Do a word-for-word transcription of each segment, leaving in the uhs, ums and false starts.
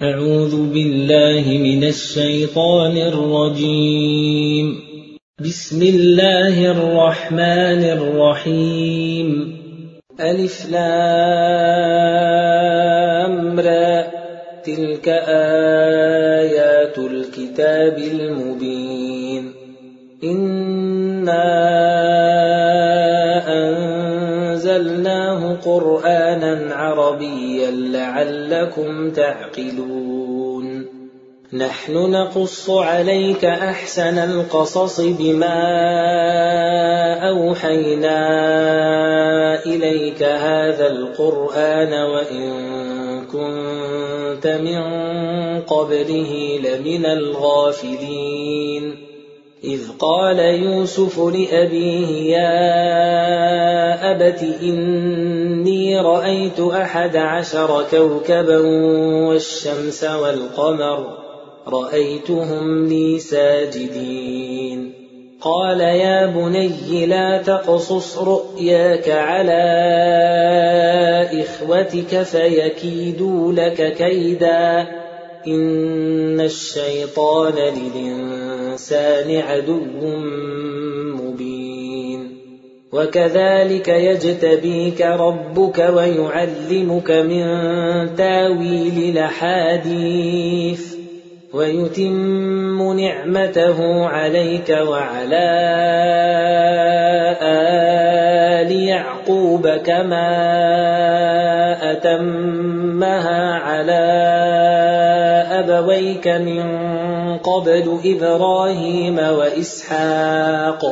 أعوذ بالله من الشيطان الرجيم. بسم الله الرحمن الرحيم. ألف لام را، تلك آيات الكتاب المبين. إنا أنزلناه قرآنا عربيا لعلكم تعقلون. نحن نقص عليك أحسن القصص بما أوحينا إليك هذا القرآن وإن كنت من قبله لمن الغافلين. إذ قال يوسف لأبيه يا أبت إني رأيت أحد عشر كوكبا والشمس والقمر رأيتهم لي ساجدين. قال يا بني لا تقصص رؤياك على إخوتك فيكيدوا لك كيدا إن الشيطان للإنسان عدو مبين. وكذلك يجتبيك ربك ويعلمك من تاويل الأحاديث ويتم نعمته عليك وعلى آل يعقوب كما أتمها على أبويك من قبل إبراهيم وإسحاق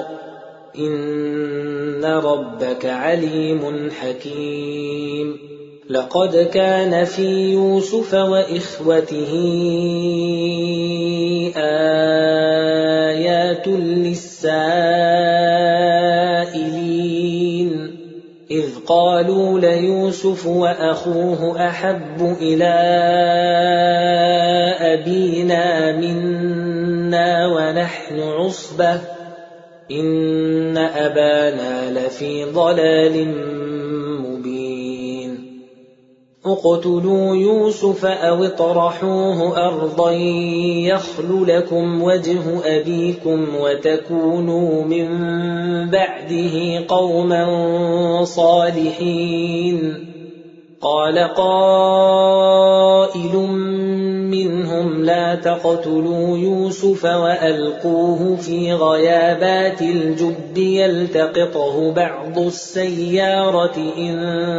إن ربك عليم حكيم. لقد كان في يوسف وإخوته آيات للسائلين إذ قالوا ليوسف وأخوه أحب إلى أبينا منا ونحن عصبة إن أبانا لفي ضلال مبين. اقتلوا يوسف أو اطرحوه أرضا يخل لكم وجه أبيكم وتكونوا من بعده قوما صالحين. قال قائل منهم لا تقتلوا يوسف وألقوه في غيابات الجب يلتقطه بعض السيارة إن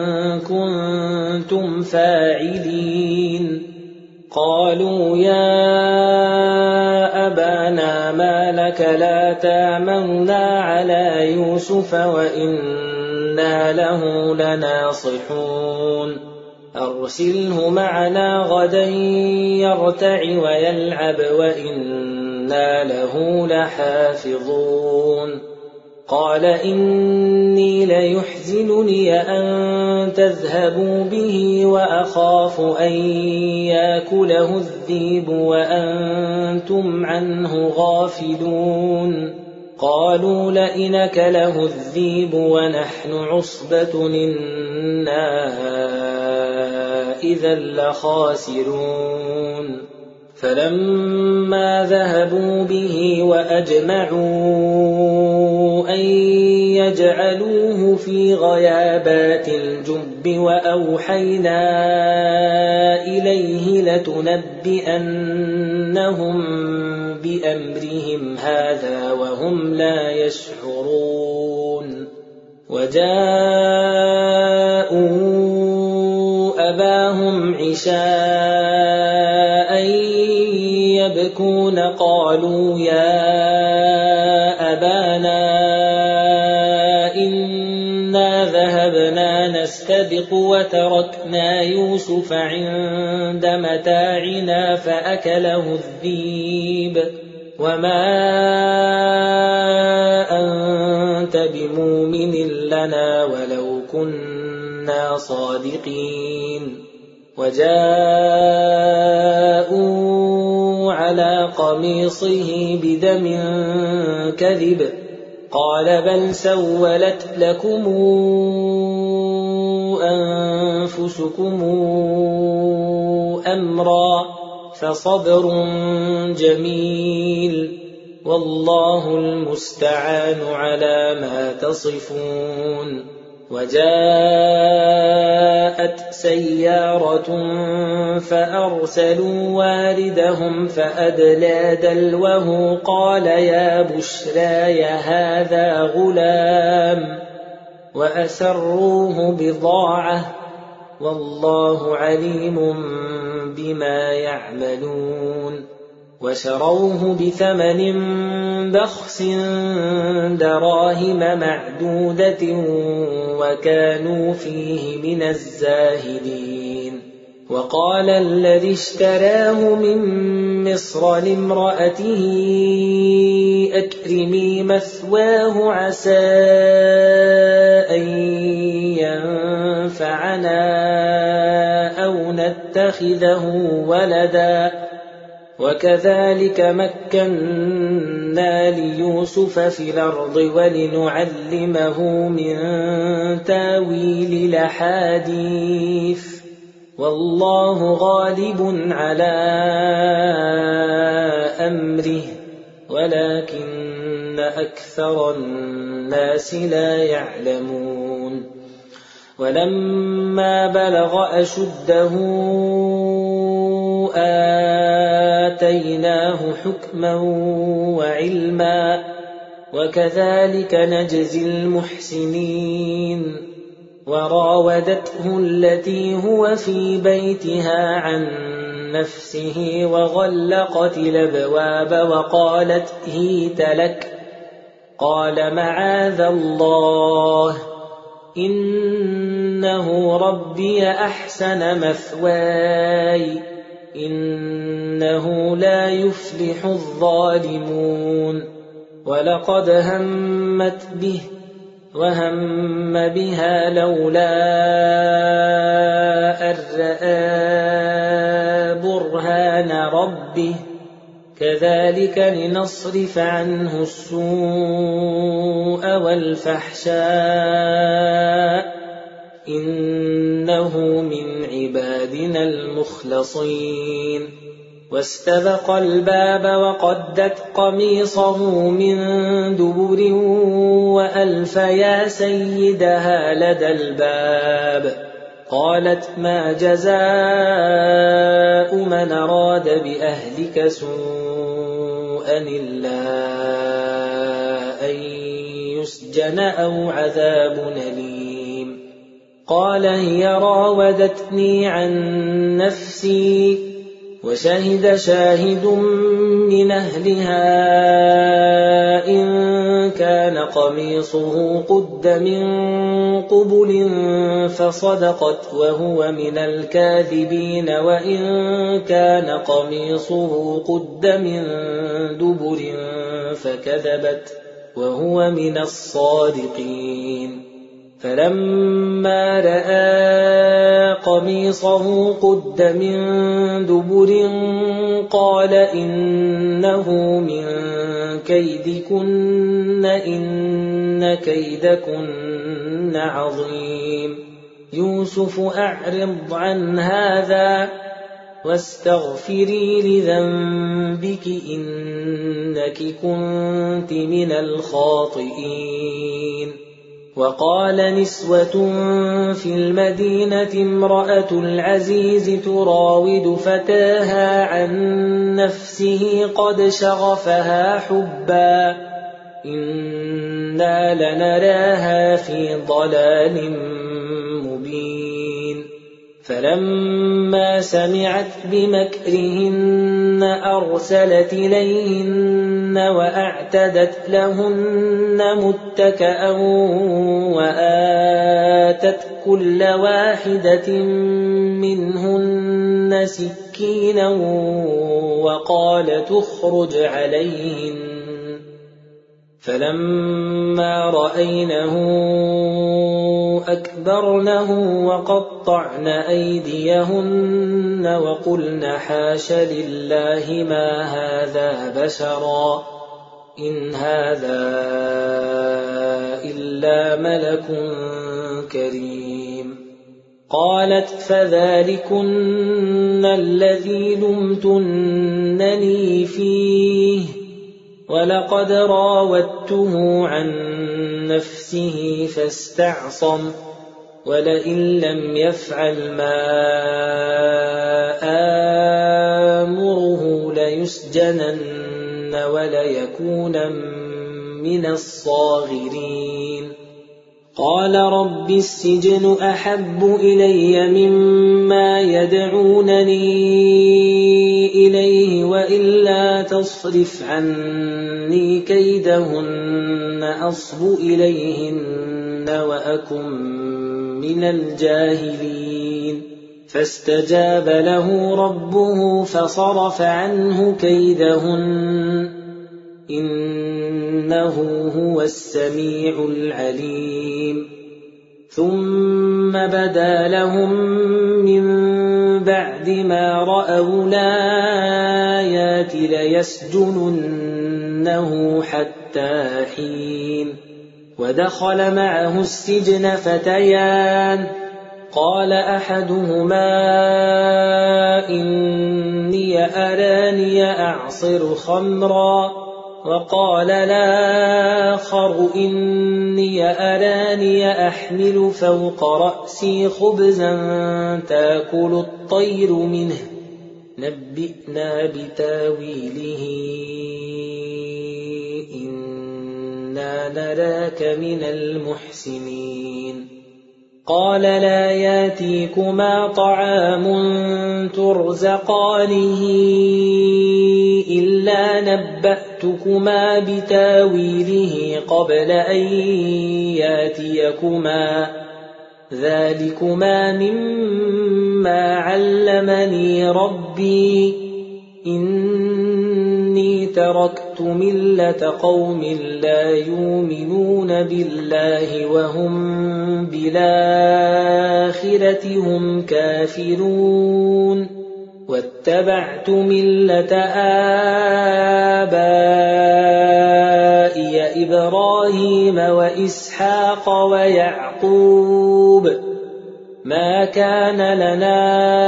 كنتم فاعلين. قالوا يا أبانا ما لك لا تامنا على يوسف وإنا له لناصحون. أرسله معنا غدا يرتع ويلعب وإنا له لحافظون. قال إني ليحزنني أن تذهبوا به وأخاف أن يأكله الذئب وأنتم عنه غافلون. قالوا لئن أكله الذئب ونحن عصبة إنا إذا لخاسرون. فلما ذهبوا به وأجمعوا أن يجعلوه في غيابات الجب وأوحينا إليه لتنبئنهم بأمرهم هذا وهم لا يشعرون. وجاءوا أباهم عشاء يبكون. قالوا يا أبانا إنا ذهبنا نستبق وتركنا يوسف عند متاعنا فأكله الذئب وما أنت بمؤمن لنا ولو كنا صادقين. وجاءوا على قميصه بدم كذب قال بل سولت لكم أنفسكم أمرا فصبر جميل والله المستعان على ما تصفون. وجاءت سيارة فأرسلوا واردهم فأدلى دلوه قال يا بشراي هذا غلام وأسروه بضاعة والله عليم بما يعملون. وشروه بثمن بخس دراهم معدودة وكانوا فيه من الزاهدين. وقال الذي اشتراه من مصر لامرأته أكرمي مثواه عسى أن ينفعنا أو نتخذه ولدا وكذلك مكنا ليوسف في الأرض ولنعلمه من تاويل الأحاديث والله غالب على أمره ولكن أكثر الناس لا يعلمون. ولما بلغ أشده آتيناه حكما وعلما وكذلك نجزي المحسنين. وراودته التي هو في بيتها عن نفسه وغلقت الأبواب وقالت هيت لك قال معاذ الله إنه ربي أحسن مثواي إنه لا يفلح الظالمون. ولقد همت به وهم بها لولا أن رأى برهان ربه كذلك لنصرف عنه السوء والفحشاء إنه من عبادنا المخلصين. واستبق الباب وقدت قميصه من دبر وألف يا سيدها لدى الباب قالت ما جزاء من أراد بأهلك سوءا إلا أن يسجن أو عذاب أليم. قال هي راودتني عن نفسي وشهد شاهد من أهلها إن كان قميصه قد من قبل فصدقت وهو من الكاذبين وإن كان قميصه قد من دبر فكذبت وهو من الصادقين. فلما رأى قميصه قد من دبر قال إنه من كيدكن إن كيدكن عظيم. يوسف أعرض عن هذا واستغفري لذنبك إنك كنت من الخاطئين. وقال نسوة في المدينة امرأة العزيز تراود فتاها عن نفسه قد شغفها حبا إنا لنراها في ضلال مبين. فلما سمعت بمكرهن أرسلت إليهن وأعتدت لهن متكأ وآتت كل واحدة منهن سكينا وقال تخرج عليهن. فلما رأينه أكبرنه وقطعن أيديهن وقلن حاش لله ما هذا بشرا إن هذا إلا ملك كريم. قالت فذلكن الذي لمتنني فيه ولقد راودته عن نفسه فاستعصم ولئن لم يفعل ما آمره ليسجنن وليكونا من الصاغرين قال رب السجن أحب إلي مما يدعونني إليه وإلا تصرف عني كيدهن أصب إليهن وأكن من الجاهلين فاستجاب له ربه فصرف عنه كيدهن إنه هو السميع العليم ثم بدا لهم من بعد ما رأوا الآيات ليسجننه حتى حين ودخل معه السجن فتيان قال أحدهما إني أراني أعصر خمرا وقال الآخر إني أراني أحمل فوق رأسي خبزا تأكل الطير منه نبئنا بتاويله إنا نراك من المحسنين قال لا ياتيكما طعام ترزقانه إلا نبأتكما بتاويله قبل أن ياتيكما ذلكما مما علمني ربي إني تركت ملة قوم لا يؤمنون بالله وهم بالآخرة هم كافرون واتبعت ملة آبائي إبراهيم وإسحاق ويعقوب ما كان لنا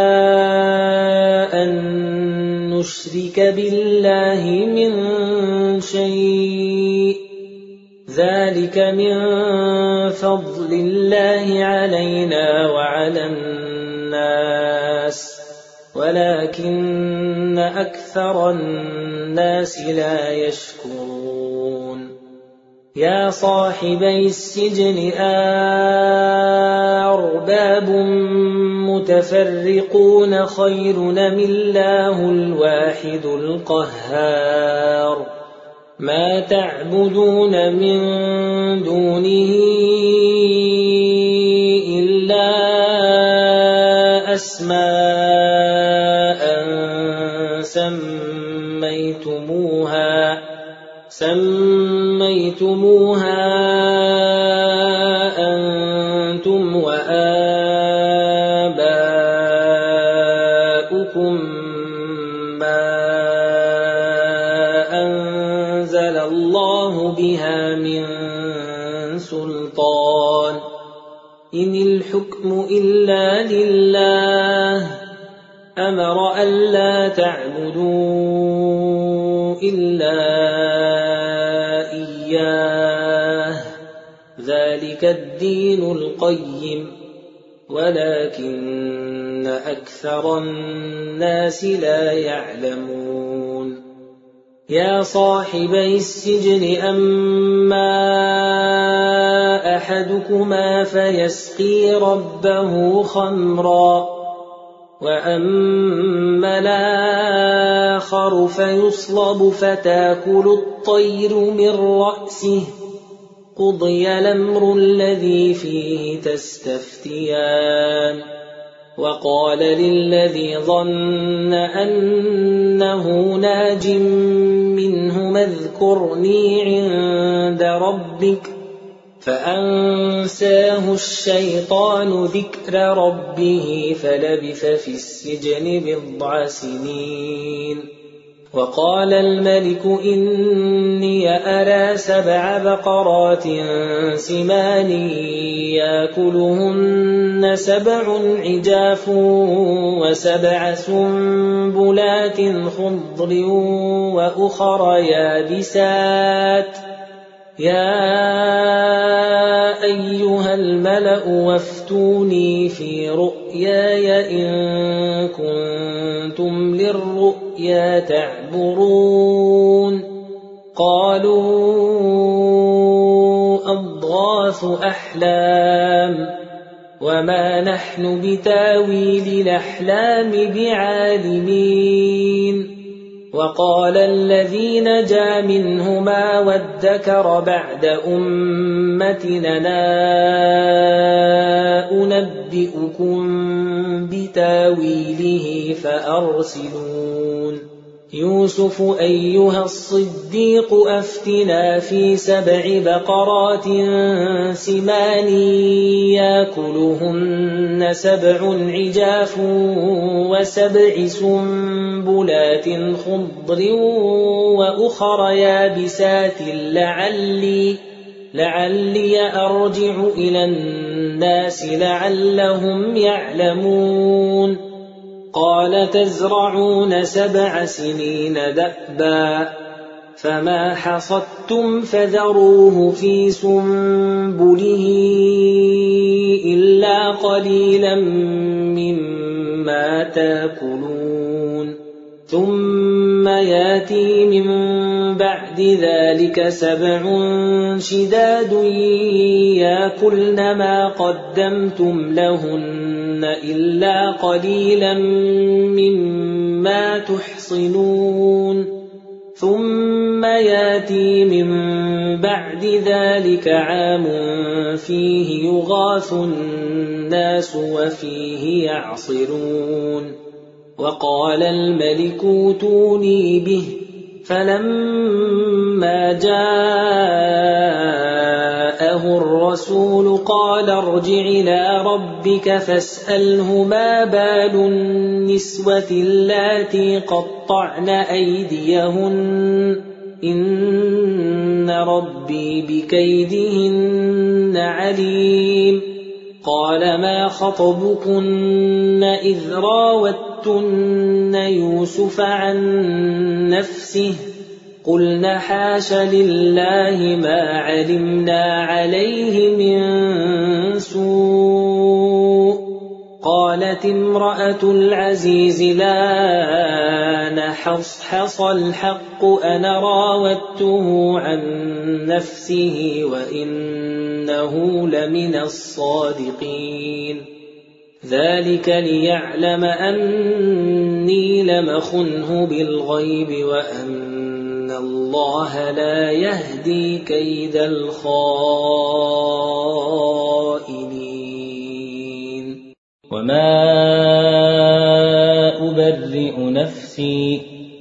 أن نشرك بالله من شيء ذلك من فضل الله علينا وعلى الناس ولكن أكثر الناس لا يشكرون يا صاحبي السجن أرباب متفرقون خير أم الله الواحد القهار ما تعبدون من دونه إلا أسماء سميتموها سميتموها أنتم وآباؤكم ما أنزل الله بها من سلطان إن الحكم إلا لله أمر ألا تعبدوا إلا إياه ذلك الدين القيم ولكن أكثر الناس لا يعلمون يا صاحبي السجن أما أحدكما فيسقي ربه خمرا وأما الآخر فيصلب فتاكل الطير من رأسه قضي الأمر الذي فيه تستفتيان وقال للذي ظن أنه ناج منه اذكرني عند ربك فأنساه الشيطان ذكر ربه فلبث في السجن بضع سنين وقال الملك إني أرى سبع بقرات سمان يأكلهن سبع عجاف وسبع سنبلات خضر وأخر يابسات يا أيها الملأ وافتوني في رؤياي إن كنتم للرؤيا تعبرون قالوا أضغاث أحلام وما نحن بتاويل الأحلام بعالمين وقال الذي نجا منهما وادكر بعد أمتنا أنبئكم بتاويله فأرسلون يوسف أيها الصديق أفتنا في سبع بقرات سمان يأكلهن سبع عجاف وسبع سنبلات خضر وأخر يابسات لعلي لعلي أرجع إلى الناس لعلهم يعلمون قال تزرعون سبع سنين دأبا فما حصدتم فذروه في سنبله إلا قليلا مما تأكلون ثم ياتي من بعد ذلك سبع شداد يأكلن ما قدمتم لهن إلا قليلا مما تحصنون ثم ياتي من بعد ذلك عام فيه يغاث الناس وفيه يعصرون وقال الملك اوتوني به فلما جاءه الرسول قال ارجع إلى ربك فاسأله ما بال النسوة اللاتي قطعن أيديهن إن ربي بكيدهن عليم قال ما خطبكن إذ راوتن يوسف عن نفسه قلنا حاش لله ما علمنا عليه من سوء قالت امرأة العزيز لا نحصحص الحق أنا راودته عن نفسه وإنه لمن الصادقين ذلك ليعلم أني لم أخنه بالغيب وأن الله لا يهدي كيد الخائنين وما أبرئ نفسي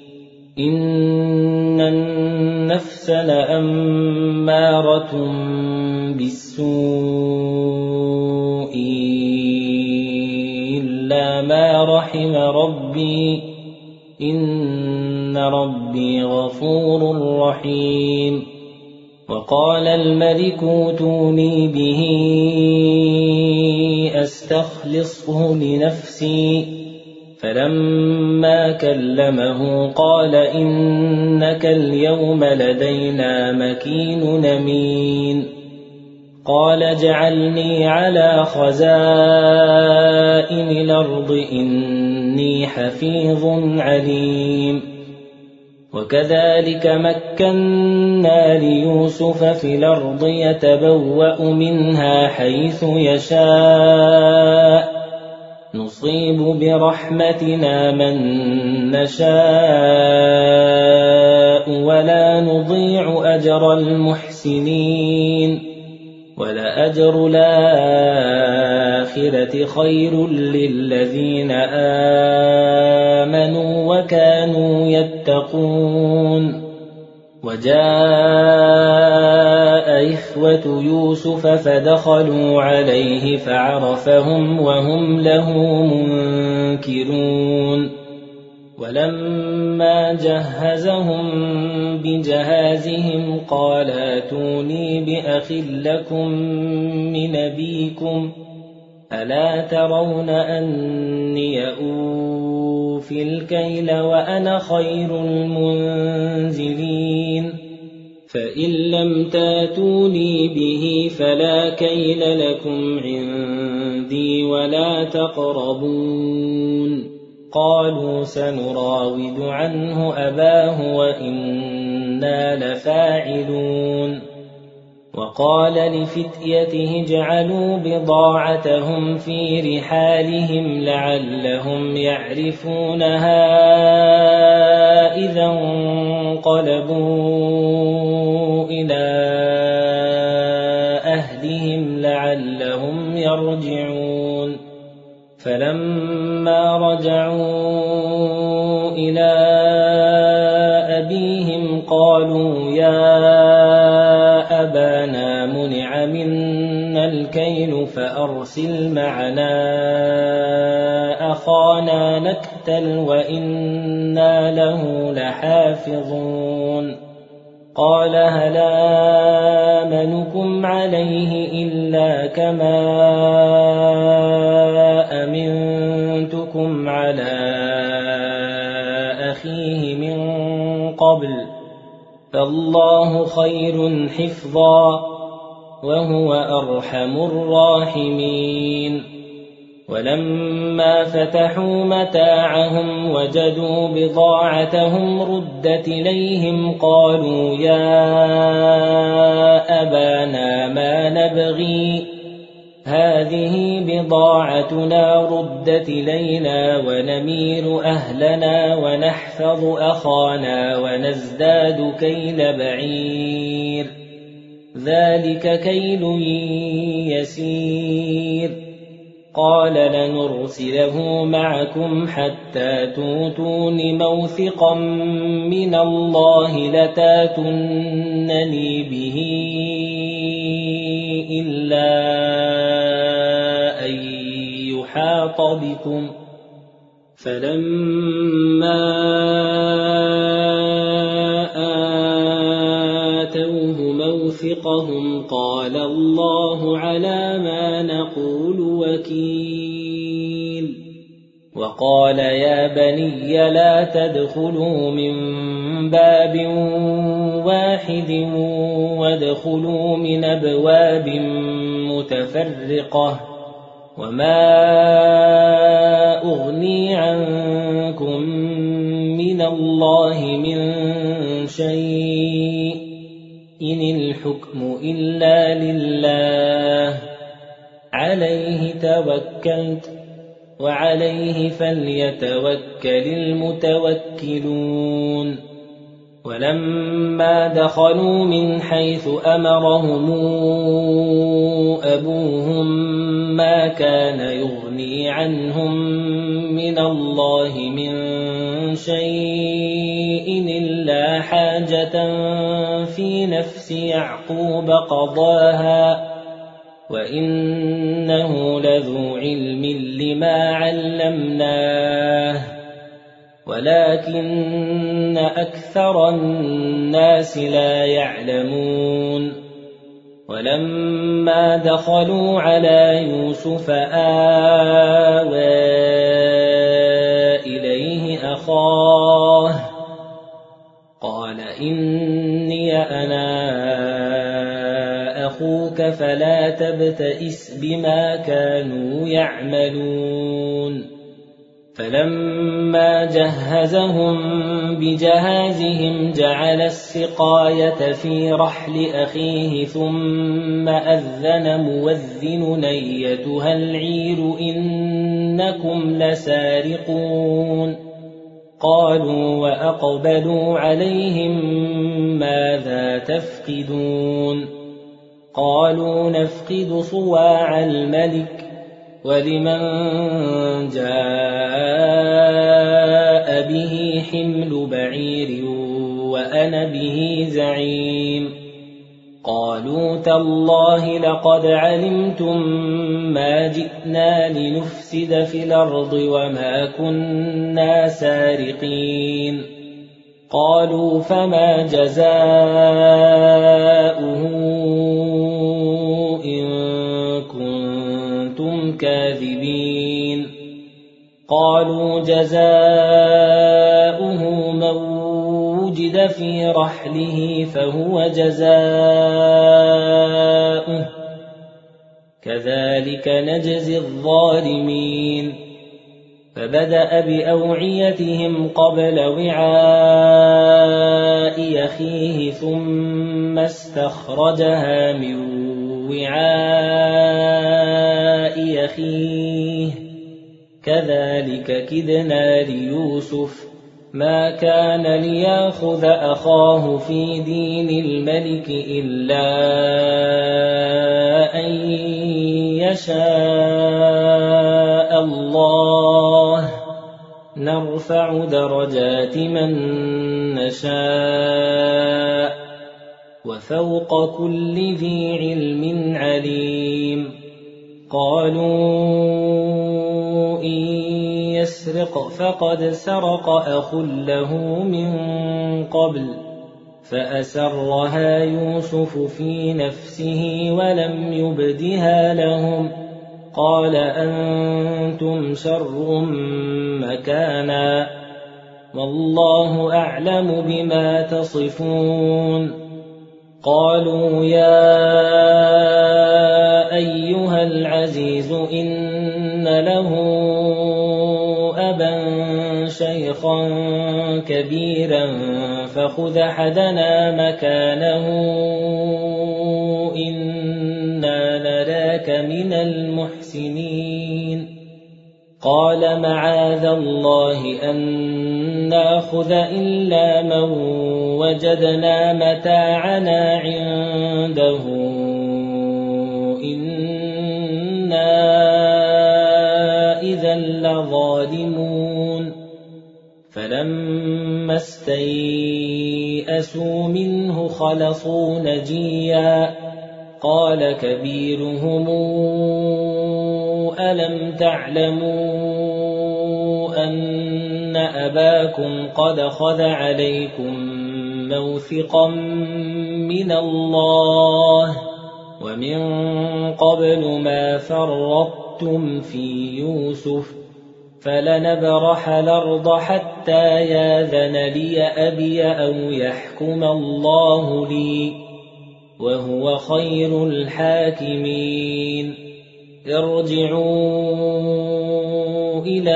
إن النفس لأمارة بالسوء إلا ما رحم ربي إن ربي غفور رحيم وقال الملك اوتوني به أستخلصه لنفسي فلما كلمه قال إنك اليوم لدينا مكين أمين قال اجعلني على خزائن الأرض إني حفيظ عليم وكذلك مكنا ليوسف في الأرض يتبوأ منها حيث يشاء نصيب برحمتنا من نشاء ولا نضيع أجر المحسنين ولأجر الآخرة خير للذين آمنوا وكانوا يتقون وجاء إخوة يوسف فدخلوا عليه فعرفهم وهم له منكرون ولما جهزهم بجهازهم قال ائتوني بأخ لكم من أبيكم ألا ترون أني أوفي الكيل وأنا خير المنزلين فإن لم تاتوني به فلا كيل لكم عندي ولا تقربون قالوا سنراود عنه أباه وإنا لفاعلون وقال لفتيته اجعلوا بضاعتهم في رحالهم لعلهم يعرفونها إذا انقلبوا إلى أهلهم لعلهم يرجعون فلما رجعوا إلى أبيهم قالوا يا أبانا منع منا الكيل فأرسل معنا أخانا نكتل وإنا له لحافظون قال هل آمنكم عليه إلا كما أمنتكم على أخيه من قبل فالله خير حفظا وهو أرحم الراحمين ولما فتحوا متاعهم وجدوا بضاعتهم ردت إليهم قالوا يا أبانا ما نبغي هذه بضاعتنا ردت إلينا ونمير أهلنا ونحفظ أخانا ونزداد كيل بعير ذلك كيل يسير قال لنرسله معكم حتى توتون موثقا من الله لتاتونني به إلا أن يحاط بكم فلما آتوه موثقهم قال الله على ما نقول وكيل وقال يا بني لا تدخلوا من باب واحد وادخلوا من أبواب متفرقة وما أغني عنكم من الله من شيء إن الحكم إلا لله عليه توكلت وعليه فليتوكل المتوكلون ولما دخلوا من حيث أمرهم أبوهم ما كان يغني عنهم من الله من شيء إلا حاجة في نفس يعقوب قضاها وإنه لذو علم لما علمناه ولكن أكثر الناس لا يعلمون ولما دخلوا على يوسف آوى إليه أخاه قال إني أنا أخوك فلا تبتئس بما كانوا يعملون فلما جهزهم بجهازهم جعل السقاية في رحل أخيه ثم أذن مؤذن أيتها العير إنكم لسارقون قالوا وأقبلوا عليهم ماذا تفقدون قالوا نفقد صواع الملك ولمن جاء به حمل بعير وأنا به زعيم قالوا تالله لقد علمتم ما جئنا لنفسد في الأرض وما كنا سارقين قالوا فما جزاؤه إن كنتم كاذبين قالوا جزاؤه من وجد في رحله فهو جزاؤه كذلك نجزي الظالمين فبدأ بأوعيتهم قبل وعاء أخيه ثم استخرجها من وعاء أخيه كذلك كدنا ليوسف ما كان ليأخذ أخاه في دين الملك إلا أن يشاء الله نرفع درجات من نشاء وفوق كل ذي علم عليم قالوا إن يسرق فقد سرق أخ له من قبل فأسرها يوسف في نفسه ولم يبدها لهم قال أنتم شر مكانا والله أعلم بما تصفون قالوا يا أيها العزيز إن له أبا شيخا كبيرا فخذ أحدنا مكانه إنا نراك من المحسنين قال معاذ الله أن نأخذ إلا من وجدنا متاعنا عنده إنا إذا لظالمون فلما استيئسوا منه خلصوا نجيا قال كبيرهم ألم تعلموا أن أباكم قد خذ عليكم موثقا من الله ومن قبل ما فرطتم في يوسف فلنبرح الأرض حتى ياذن لي أبي أو يحكم الله لي وهو خير الحاكمين ارجعوا إلى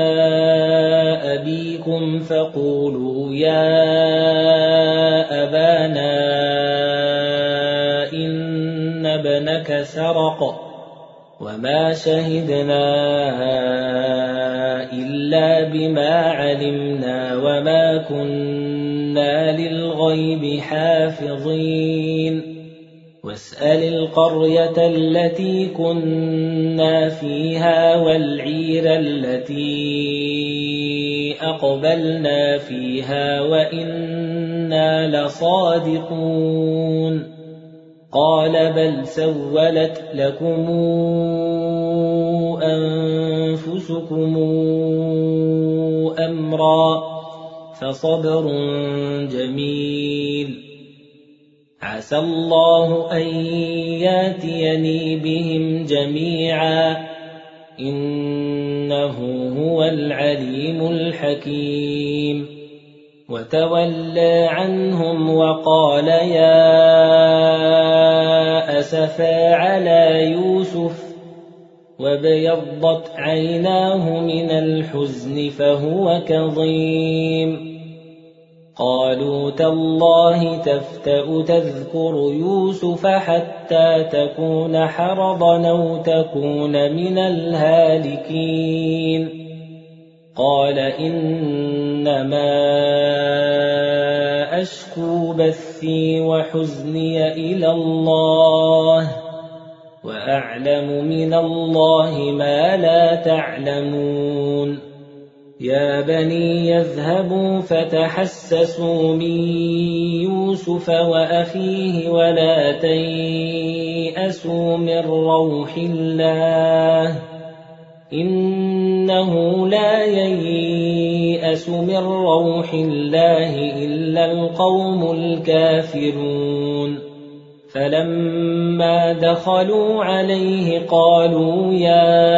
أبيكم فقولوا يا أبانا إن ابنك سرق وما شهدنا إلا بما علمنا وما كنا للغيب حافظين واسأل القرية التي كنا فيها والعير التي أقبلنا فيها وإنا لصادقون قال بل سولت لكم أنفسكم أمرا فصبر جميل عسى الله أن ياتيني بهم جميعا إنه هو العليم الحكيم وتولى عنهم وقال يا أسفا على يوسف وابيضت عيناه من الحزن فهو كظيم قالوا تالله تفتأ تذكر يوسف حتى تكون حرضا أو تكون من الهالكين قال إنما أشكو بثي وحزني إلى الله وأعلم من الله ما لا تعلمون يا بني يذهبوا فتحسسوا من يوسف وأخيه ولا تيأسوا من روح الله إنه لا ييأس من روح الله إلا القوم الكافرون فلما دخلوا عليه قالوا يا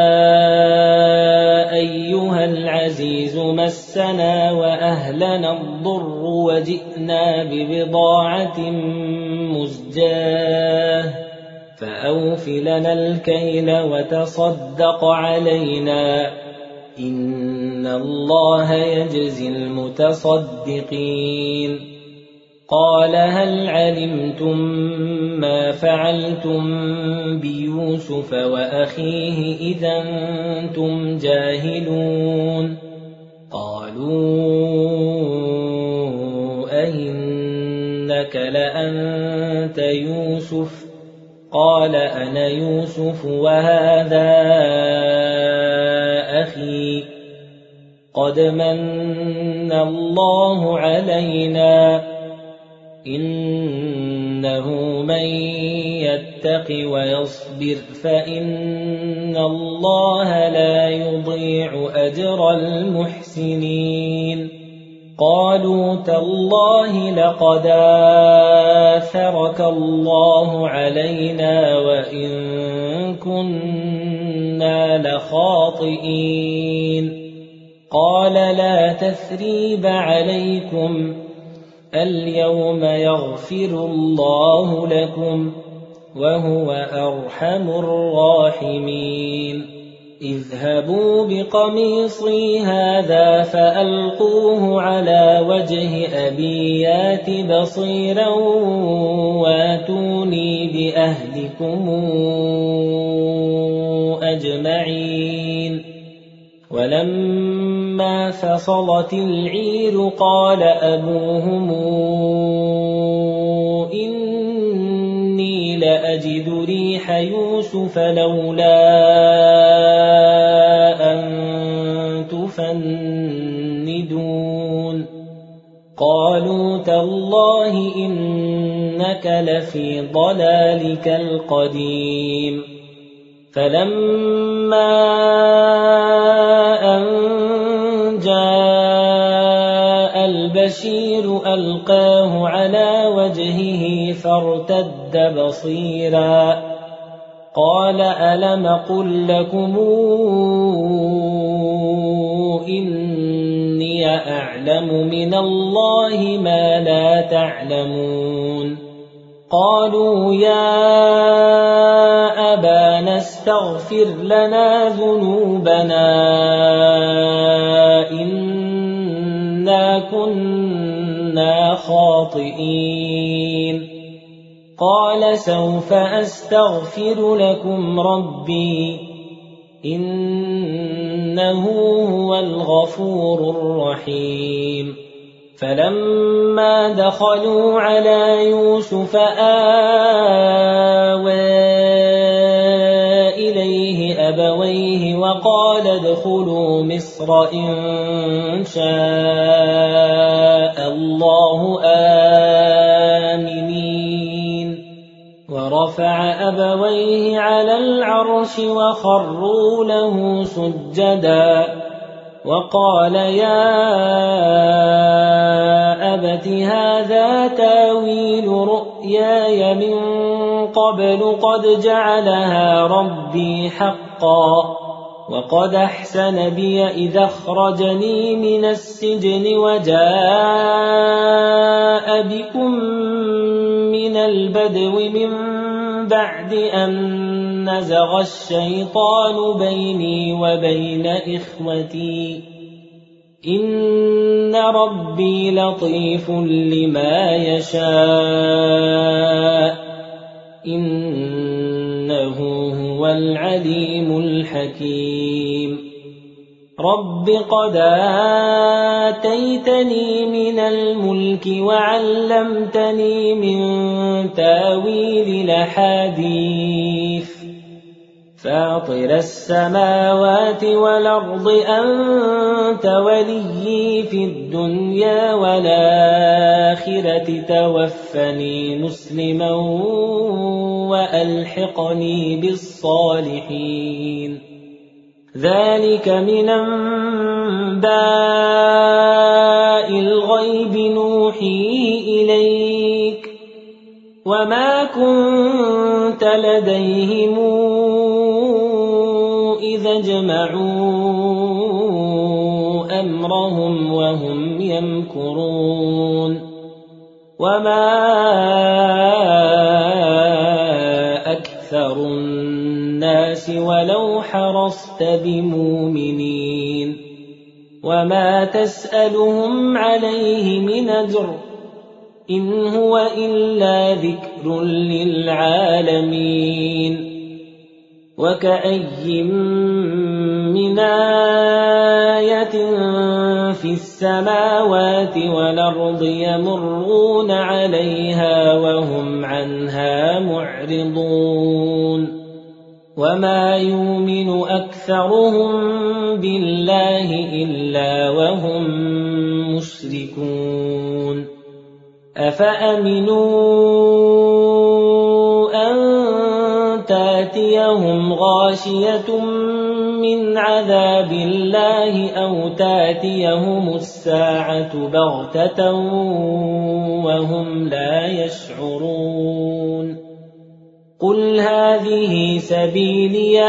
أيها العزيز مسنا وأهلنا الضر وجئنا ببضاعة مزجاة فأوف لنا الكيل وتصدق علينا إن الله يجزي المتصدقين قال هل علمتم ما فعلتم بيوسف وأخيه إذا أنتم جاهلون قالوا أئنك لأنت يوسف قال أنا يوسف وهذا أخي قد من الله علينا إنه من يتق ويصبر فإن الله لا يضيع أجر المحسنين قالوا تالله لقد آثرك الله علينا وإن كنا لخاطئين قال لا تثريب عليكم اليوم يغفر الله لكم وهو أرحم الراحمين اذهبوا بقميصي هذا فألقوه على وجه أبي يات بصيرا واتوني بأهلكم أجمعين ولما فصلت العير قال أبوهم إني لأجد ريح يوسف لولا أن تفندون قالوا تالله إنك لفي ضلالك القديم فلما أن جاء البشير ألقاه على وجهه فارتد بصيرا قال ألم قل لكم إني أعلم من الله ما لا تعلمون قالوا يا أبانا استغفر لنا ذنوبنا إنا كنا خاطئين قال سوف أستغفر لكم ربي إنه هو الغفور الرحيم فلما دخلوا على يوسف آوى إليه أبويه وقال ادخلوا مصر إن شاء الله آمنين ورفع أبويه على العرش وخروا له سجدا وقال يا أبت هذا تاويل رؤياي من قبل قد جعلها ربي حقا وقد أحسن بي إذا أخرجني من السجن وجاء بكم من البدو من بعد أن نزغ الشيطان بيني وبين إخوتي إن ربي لطيف لما يشاء إنه هو العليم الحكيم رب قد آتيتني من الملك وعلمتني من تاويل الأحاديث فاطر السماوات والأرض أنت وليي في الدنيا والآخرة توفني مسلما وألحقني بالصالحين ذلك من أنباء الغيب نوحيه إليك وما كنت لديهم إذا جمعوا أمرهم وهم يمكرون وما أكثر الناس ولو حرصت بمؤمنين وما تسألهم عليه من أجر إن هو إلا ذكر للعالمين وكأي من آية في السماوات والأرض يمرون عليها وهم عنها معرضون وما يؤمن أكثرهم بالله إلا وهم مشركون أفأمنوا أن تاتيهم غاشية من عذاب الله أو تاتيهم الساعة بغتة وهم لا يشعرون قل هذه سبيلي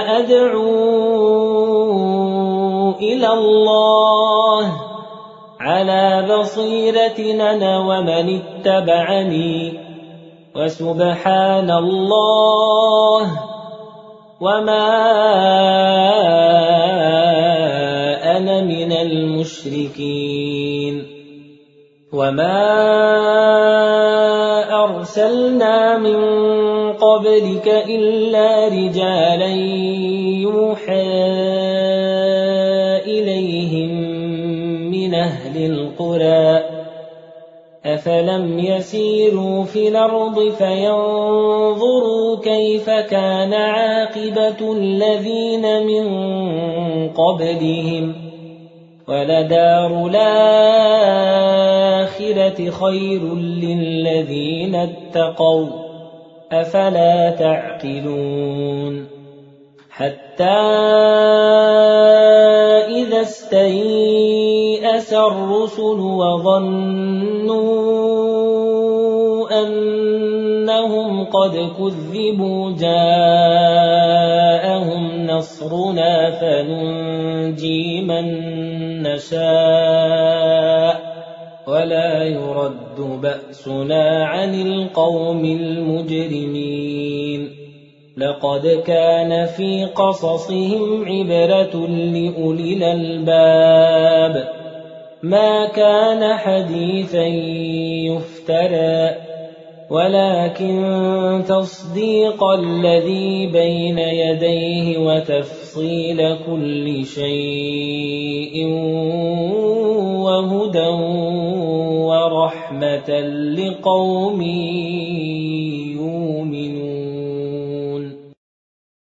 أدعو إلى الله على بصيرة أنا ومن اتبعني وسبحان الله وما أنا من المشركين وما أرسلنا من قبلك إلا رجالا يوحى إليهم من أهل القرى أفلم يسيروا في الأرض فينظروا كيف كان عاقبة الذين من قبلهم ولدار الآخرة خير للذين اتقوا أفلا تعقلون حتى إذا استيأس الرسل وظنوا أنهم قد كذبوا جاءهم نصرنا فننجي من نشاء ولا يرد بأسنا عن القوم المجرمين لقد كان في قصصهم عبرة لأولي الألباب ما كان حديثا يفترى ولكن تصديق الذي بين يديه وتفصيل كل شيء وهدى ورحمة لقوم